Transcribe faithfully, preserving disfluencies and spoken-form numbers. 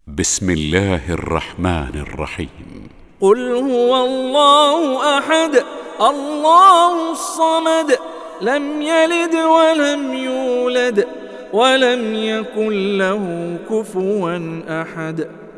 بسم الله الرحمن الرحيم. قل هو الله أحد الله الصمد لم يلد ولم يولد ولم يكن له كفوا أحد.